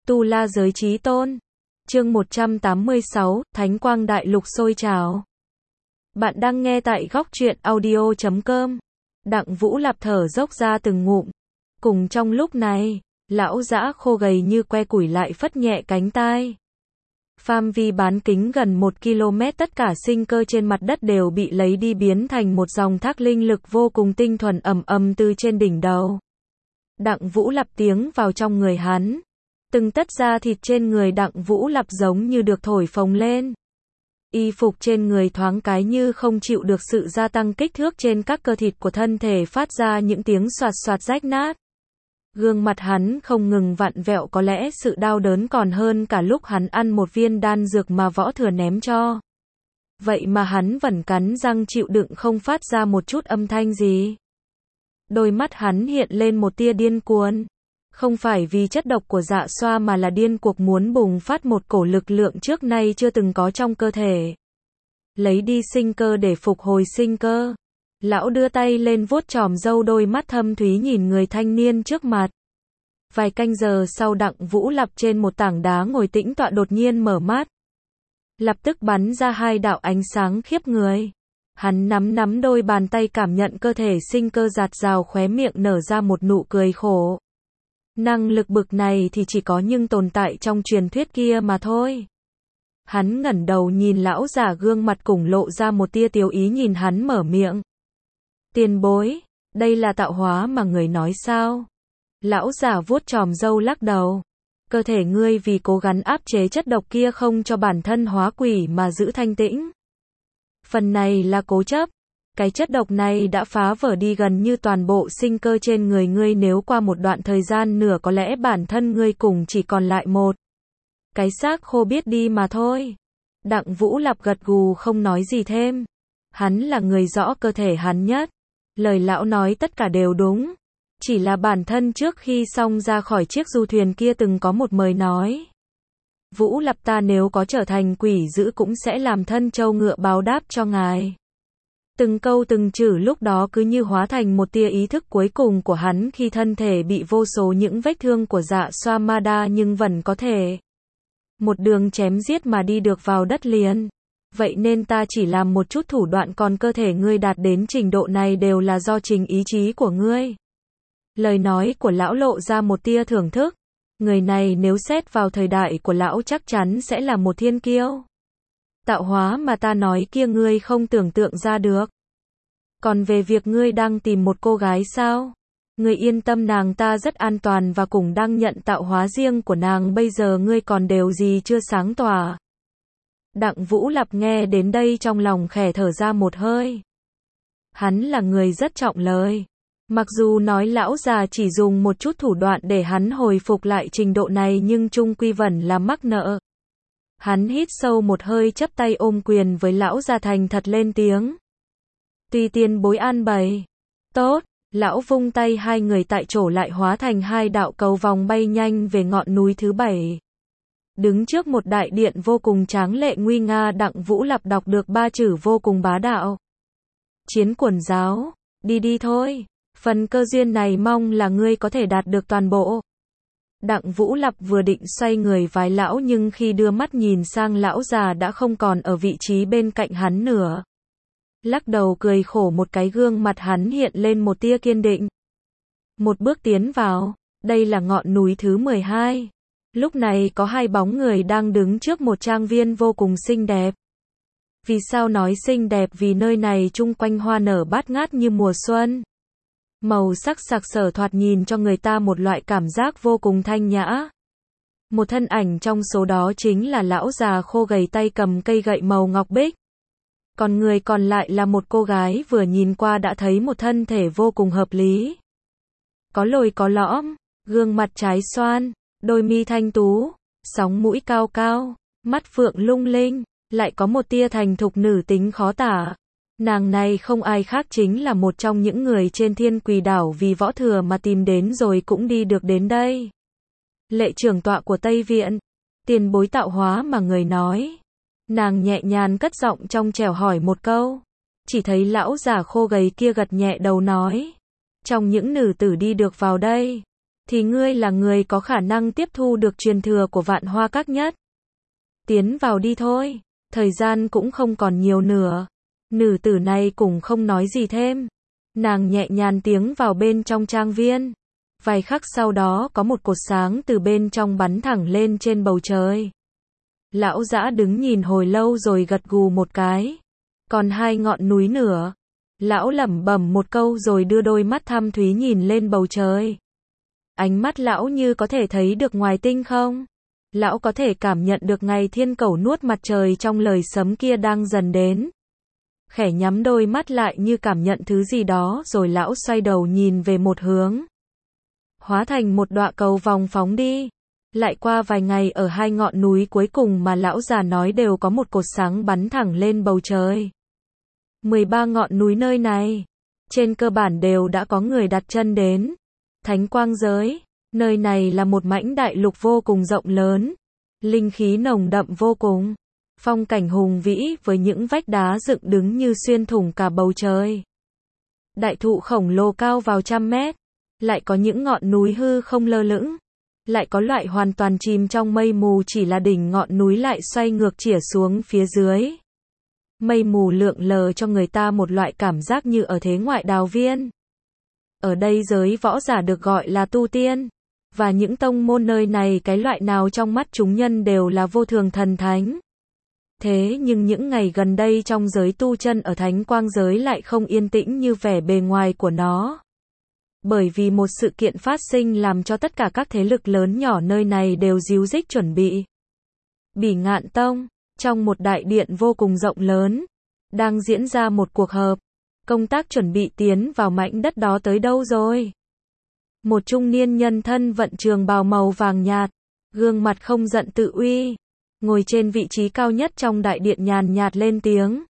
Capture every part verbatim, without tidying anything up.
Tu La Giới Chí Tôn. Chương một trăm tám mươi sáu, Thánh Quang Đại Lục sôi trào. Bạn đang nghe tại góc truyện audio chấm com. Đặng Vũ Lạp thở dốc ra từng ngụm. Cùng trong lúc này, lão dã khô gầy như que củi lại phất nhẹ cánh tai. Phạm vi bán kính gần một ki lô mét tất cả sinh cơ trên mặt đất đều bị lấy đi biến thành một dòng thác linh lực vô cùng tinh thuần ầm ầm từ trên đỉnh đầu. Đặng Vũ Lạp tiếng vào trong người hắn. Từng tất da thịt trên người Đặng Vũ Lạp giống như được thổi phồng lên. Y phục trên người thoáng cái như không chịu được sự gia tăng kích thước trên các cơ thịt của thân thể phát ra những tiếng xoạt xoạt rách nát. Gương mặt hắn không ngừng vặn vẹo, có lẽ sự đau đớn còn hơn cả lúc hắn ăn một viên đan dược mà Võ Thừa ném cho. Vậy mà hắn vẫn cắn răng chịu đựng không phát ra một chút âm thanh gì. Đôi mắt hắn hiện lên một tia điên cuồng. Không phải vì chất độc của Dạ Xoa mà là điên cuộc muốn bùng phát một cổ lực lượng trước nay chưa từng có trong cơ thể. Lấy đi sinh cơ để phục hồi sinh cơ. Lão đưa tay lên vuốt chòm râu, đôi mắt thâm thúy nhìn người thanh niên trước mặt. Vài canh giờ sau, Đặng Vũ Lạp trên một tảng đá ngồi tĩnh tọa đột nhiên mở mắt. Lập tức bắn ra hai đạo ánh sáng khiếp người. Hắn nắm nắm đôi bàn tay cảm nhận cơ thể sinh cơ dạt dào, khóe miệng nở ra một nụ cười khổ. Năng lực bực này thì chỉ có nhưng tồn tại trong truyền thuyết kia mà thôi. Hắn ngẩng đầu nhìn lão già, gương mặt cùng lộ ra một tia tiêu ý nhìn hắn mở miệng. Tiền bối, đây là tạo hóa mà người nói sao? Lão già vuốt chòm râu lắc đầu. Cơ thể ngươi vì cố gắng áp chế chất độc kia không cho bản thân hóa quỷ mà giữ thanh tĩnh. Phần này là cố chấp. Cái chất độc này đã phá vỡ đi gần như toàn bộ sinh cơ trên người ngươi, nếu qua một đoạn thời gian nữa có lẽ bản thân ngươi cùng chỉ còn lại một cái xác khô biết đi mà thôi. Đặng Vũ Lạp gật gù không nói gì thêm. Hắn là người rõ cơ thể hắn nhất. Lời lão nói tất cả đều đúng. Chỉ là bản thân trước khi xong ra khỏi chiếc du thuyền kia từng có một lời nói. Vũ Lạp, ta nếu có trở thành quỷ dữ cũng sẽ làm thân trâu ngựa báo đáp cho ngài. Từng câu từng chữ lúc đó cứ như hóa thành một tia ý thức cuối cùng của hắn khi thân thể bị vô số những vết thương của Dạ Xoa ma đa nhưng vẫn có thể một đường chém giết mà đi được vào đất liền. Vậy nên ta chỉ làm một chút thủ đoạn, còn cơ thể ngươi đạt đến trình độ này đều là do trình ý chí của ngươi. Lời nói của lão lộ ra một tia thưởng thức. Người này nếu xét vào thời đại của lão chắc chắn sẽ là một thiên kiêu. Tạo hóa mà ta nói kia ngươi không tưởng tượng ra được. Còn về việc ngươi đang tìm một cô gái sao? Ngươi yên tâm, nàng ta rất an toàn và cũng đang nhận tạo hóa riêng của nàng, bây giờ ngươi còn đều gì chưa sáng tỏa. Đặng Vũ Lạp nghe đến đây trong lòng khẽ thở ra một hơi. Hắn là người rất trọng lời. Mặc dù nói lão già chỉ dùng một chút thủ đoạn để hắn hồi phục lại trình độ này nhưng chung quy vẫn là mắc nợ. Hắn hít sâu một hơi, chắp tay ôm quyền với lão già thành thật lên tiếng. Tùy tiền bối an bày. Tốt, lão vung tay, hai người tại chỗ lại hóa thành hai đạo cầu vòng bay nhanh về ngọn núi thứ bảy. Đứng trước một đại điện vô cùng tráng lệ nguy nga, Đặng Vũ Lạp đọc được ba chữ vô cùng bá đạo. Chiến Quần Giáo, đi đi thôi. Phần cơ duyên này mong là ngươi có thể đạt được toàn bộ. Đặng Vũ Lạp vừa định xoay người vái lão nhưng khi đưa mắt nhìn sang, lão già đã không còn ở vị trí bên cạnh hắn nữa. Lắc đầu cười khổ một cái, gương mặt hắn hiện lên một tia kiên định. Một bước tiến vào, đây là ngọn núi thứ mười hai. Lúc này có hai bóng người đang đứng trước một trang viên vô cùng xinh đẹp. Vì sao nói xinh đẹp? Vì nơi này chung quanh hoa nở bát ngát như mùa xuân. Màu sắc sặc sỡ thoạt nhìn cho người ta một loại cảm giác vô cùng thanh nhã. Một thân ảnh trong số đó chính là lão già khô gầy, tay cầm cây gậy màu ngọc bích. Còn người còn lại là một cô gái vừa nhìn qua đã thấy một thân thể vô cùng hợp lý. Có lồi có lõm, gương mặt trái xoan, đôi mi thanh tú, sóng mũi cao cao, mắt phượng lung linh, lại có một tia thành thục nữ tính khó tả. Nàng này không ai khác chính là một trong những người trên Thiên Quỷ Đảo vì Võ Thừa mà tìm đến rồi cũng đi được đến đây. Lệ trưởng tọa của Tây Viện, tiền bối tạo hóa mà người nói. Nàng nhẹ nhàng cất giọng trong trẻo hỏi một câu. Chỉ thấy lão già khô gầy kia gật nhẹ đầu nói. Trong những nữ tử đi được vào đây, thì ngươi là người có khả năng tiếp thu được truyền thừa của Vạn Hoa Các nhất. Tiến vào đi thôi, thời gian cũng không còn nhiều nữa. Nữ tử này cũng không nói gì thêm. Nàng nhẹ nhàng tiến vào bên trong trang viên. Vài khắc sau đó có một cột sáng từ bên trong bắn thẳng lên trên bầu trời. Lão Dã đứng nhìn hồi lâu rồi gật gù một cái. Còn hai ngọn núi nữa. Lão lẩm bẩm một câu rồi đưa đôi mắt thâm thúy nhìn lên bầu trời. Ánh mắt lão như có thể thấy được ngoài tinh không. Lão có thể cảm nhận được ngày thiên cẩu nuốt mặt trời trong lời sấm kia đang dần đến. Khẽ nhắm đôi mắt lại như cảm nhận thứ gì đó rồi lão xoay đầu nhìn về một hướng. Hóa thành một đọa cầu vòng phóng đi. Lại qua vài ngày ở hai ngọn núi cuối cùng mà lão già nói đều có một cột sáng bắn thẳng lên bầu trời. mười ba ngọn núi nơi này, trên cơ bản đều đã có người đặt chân đến. Thánh quang giới, nơi này là một mảnh đại lục vô cùng rộng lớn, linh khí nồng đậm vô cùng, phong cảnh hùng vĩ với những vách đá dựng đứng như xuyên thủng cả bầu trời. Đại thụ khổng lồ cao vào trăm mét, lại có những ngọn núi hư không lơ lửng, lại có loại hoàn toàn chìm trong mây mù chỉ là đỉnh ngọn núi lại xoay ngược chĩa xuống phía dưới. Mây mù lượn lờ cho người ta một loại cảm giác như ở thế ngoại đào viên. Ở đây giới võ giả được gọi là tu tiên, và những tông môn nơi này cái loại nào trong mắt chúng nhân đều là vô thường thần thánh. Thế nhưng những ngày gần đây trong giới tu chân ở Thánh Quang giới lại không yên tĩnh như vẻ bề ngoài của nó. Bởi vì một sự kiện phát sinh làm cho tất cả các thế lực lớn nhỏ nơi này đều ríu rít chuẩn bị. Bỉ Ngạn Tông, trong một đại điện vô cùng rộng lớn, đang diễn ra một cuộc họp. Công tác chuẩn bị tiến vào mảnh đất đó tới đâu rồi? Một trung niên nhân thân vận trường bào màu vàng nhạt, gương mặt không giận tự uy, ngồi trên vị trí cao nhất trong đại điện nhàn nhạt lên tiếng.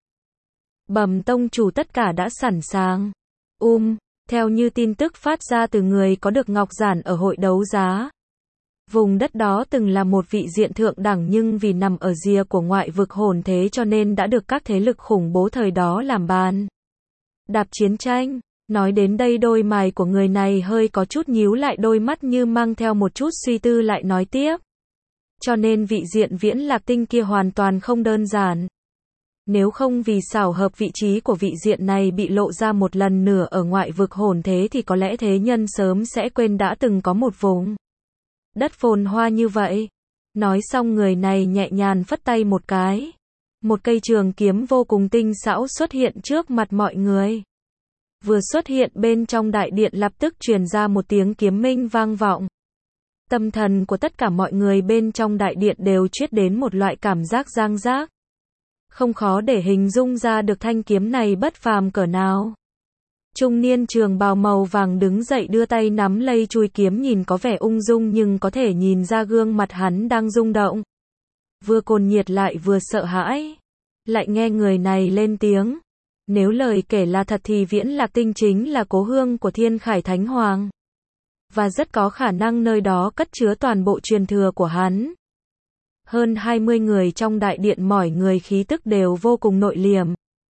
Bẩm tông chủ, tất cả đã sẵn sàng. Um, theo như tin tức phát ra từ người có được ngọc giản ở hội đấu giá. Vùng đất đó từng là một vị diện thượng đẳng nhưng vì nằm ở rìa của ngoại vực hồn thế cho nên đã được các thế lực khủng bố thời đó làm bàn đạp chiến tranh. Nói đến đây đôi mày của người này hơi có chút nhíu lại, đôi mắt như mang theo một chút suy tư, lại nói tiếp. Cho nên vị diện viễn lạc tinh kia hoàn toàn không đơn giản. Nếu không vì xảo hợp vị trí của vị diện này bị lộ ra một lần nữa ở ngoại vực hồn thế thì có lẽ thế nhân sớm sẽ quên đã từng có một vùng đất phồn hoa như vậy. Nói xong người này nhẹ nhàng phất tay một cái. Một cây trường kiếm vô cùng tinh xảo xuất hiện trước mặt mọi người. Vừa xuất hiện bên trong đại điện lập tức truyền ra một tiếng kiếm minh vang vọng. Tâm thần của tất cả mọi người bên trong đại điện đều chuyết đến một loại cảm giác giang giác. Không khó để hình dung ra được thanh kiếm này bất phàm cỡ nào. Trung niên trường bào màu vàng đứng dậy đưa tay nắm lấy chuôi kiếm, nhìn có vẻ ung dung nhưng có thể nhìn ra gương mặt hắn đang rung động. Vừa cồn nhiệt lại vừa sợ hãi. Lại nghe người này lên tiếng. Nếu lời kể là thật thì viễn lạc tinh chính là cố hương của Thiên Khải Thánh Hoàng. Và rất có khả năng nơi đó cất chứa toàn bộ truyền thừa của hắn. Hơn hai mươi người trong đại điện mỏi người khí tức đều vô cùng nội liềm.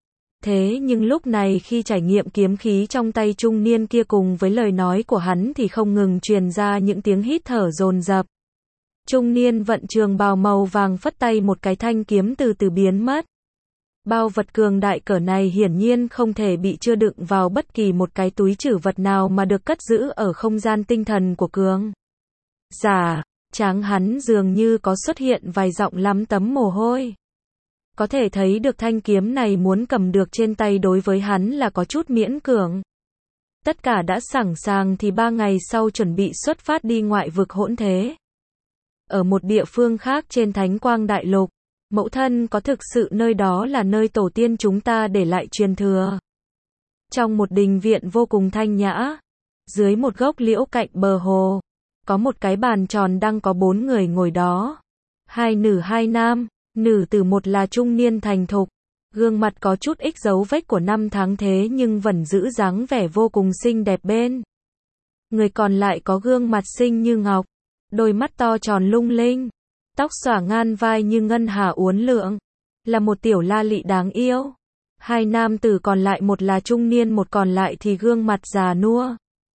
Thế nhưng lúc này khi trải nghiệm kiếm khí trong tay trung niên kia cùng với lời nói của hắn thì không ngừng truyền ra những tiếng hít thở dồn dập. Trung niên vận trường bào màu vàng phất tay một cái, thanh kiếm từ từ biến mất. Bao vật cường đại cỡ này hiển nhiên không thể bị chứa đựng vào bất kỳ một cái túi trữ vật nào mà được cất giữ ở không gian tinh thần của cường giả. Tráng hắn dường như có xuất hiện vài giọng lắm tấm mồ hôi. Có thể thấy được thanh kiếm này muốn cầm được trên tay đối với hắn là có chút miễn cưỡng. Tất cả đã sẵn sàng thì ba ngày sau chuẩn bị xuất phát đi ngoại vực hỗn thế. Ở một địa phương khác trên Thánh Quang Đại Lục, mẫu thân có thực sự nơi đó là nơi tổ tiên chúng ta để lại truyền thừa. Trong một đình viện vô cùng thanh nhã, dưới một gốc liễu cạnh bờ hồ, có một cái bàn tròn đang có bốn người ngồi đó. Hai nữ hai nam, nữ tử một là trung niên thành thục, gương mặt có chút ít dấu vết của năm tháng thế nhưng vẫn giữ dáng vẻ vô cùng xinh đẹp bên. Người còn lại có gương mặt xinh như ngọc, đôi mắt to tròn lung linh, tóc xõa ngang vai như ngân hà uốn lượn, là một tiểu la lị đáng yêu. Hai nam tử còn lại, một là trung niên một còn lại thì gương mặt già nua.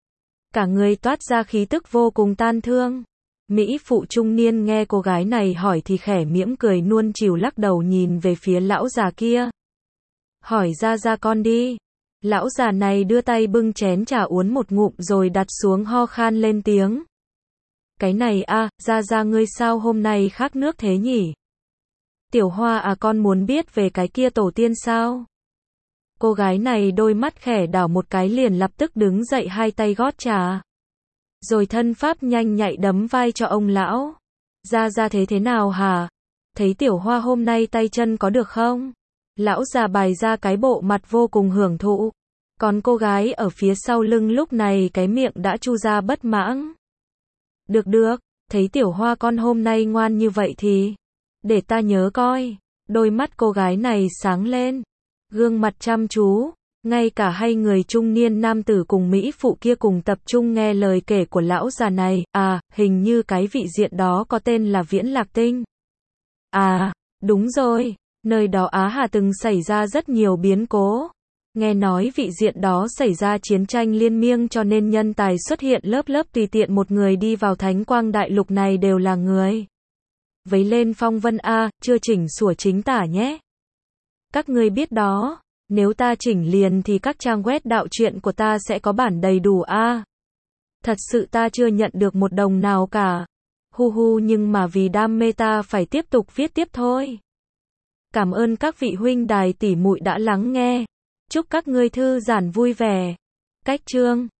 cả người toát ra khí tức vô cùng tan thương. Mỹ phụ trung niên nghe cô gái này hỏi thì khẽ mỉm cười nuông chiều lắc đầu nhìn về phía lão già kia. Hỏi ra ra con đi. Lão già này đưa tay bưng chén trà uống một ngụm rồi đặt xuống ho khan lên tiếng. Cái này a, à, ra ra ngươi sao hôm nay khác nước thế nhỉ? Tiểu Hoa à, con muốn biết về cái kia tổ tiên sao? Cô gái này đôi mắt khẽ đảo một cái liền lập tức đứng dậy hai tay gót trà. Rồi thân pháp nhanh nhạy đấm vai cho ông lão. Ra ra thế thế nào hả? Thấy Tiểu Hoa hôm nay tay chân có được không? Lão già bày ra cái bộ mặt vô cùng hưởng thụ. Còn cô gái ở phía sau lưng lúc này cái miệng đã chu ra bất mãn. Được được, thấy Tiểu Hoa con hôm nay ngoan như vậy thì để ta nhớ coi. Đôi mắt cô gái này sáng lên, gương mặt chăm chú. Ngay cả hai người trung niên nam tử cùng Mỹ phụ kia cùng tập trung nghe lời kể của lão già này. À, hình như cái vị diện đó có tên là Viễn Lạc Tinh. À, đúng rồi, nơi đó Á Hà từng xảy ra rất nhiều biến cố. Nghe nói vị diện đó xảy ra chiến tranh liên miên cho nên nhân tài xuất hiện lớp lớp, tùy tiện một người đi vào Thánh Quang Đại Lục này đều là người vấy lên phong vân a, chưa chỉnh sửa chính tả nhé. Các ngươi biết đó, nếu ta chỉnh liền thì các trang web đạo truyện của ta sẽ có bản đầy đủ a. Thật sự ta chưa nhận được một đồng nào cả. Hu hu, nhưng mà vì đam mê ta phải tiếp tục viết tiếp thôi. Cảm ơn các vị huynh đài tỷ muội đã lắng nghe. Chúc các ngươi thư giãn vui vẻ. Cách chương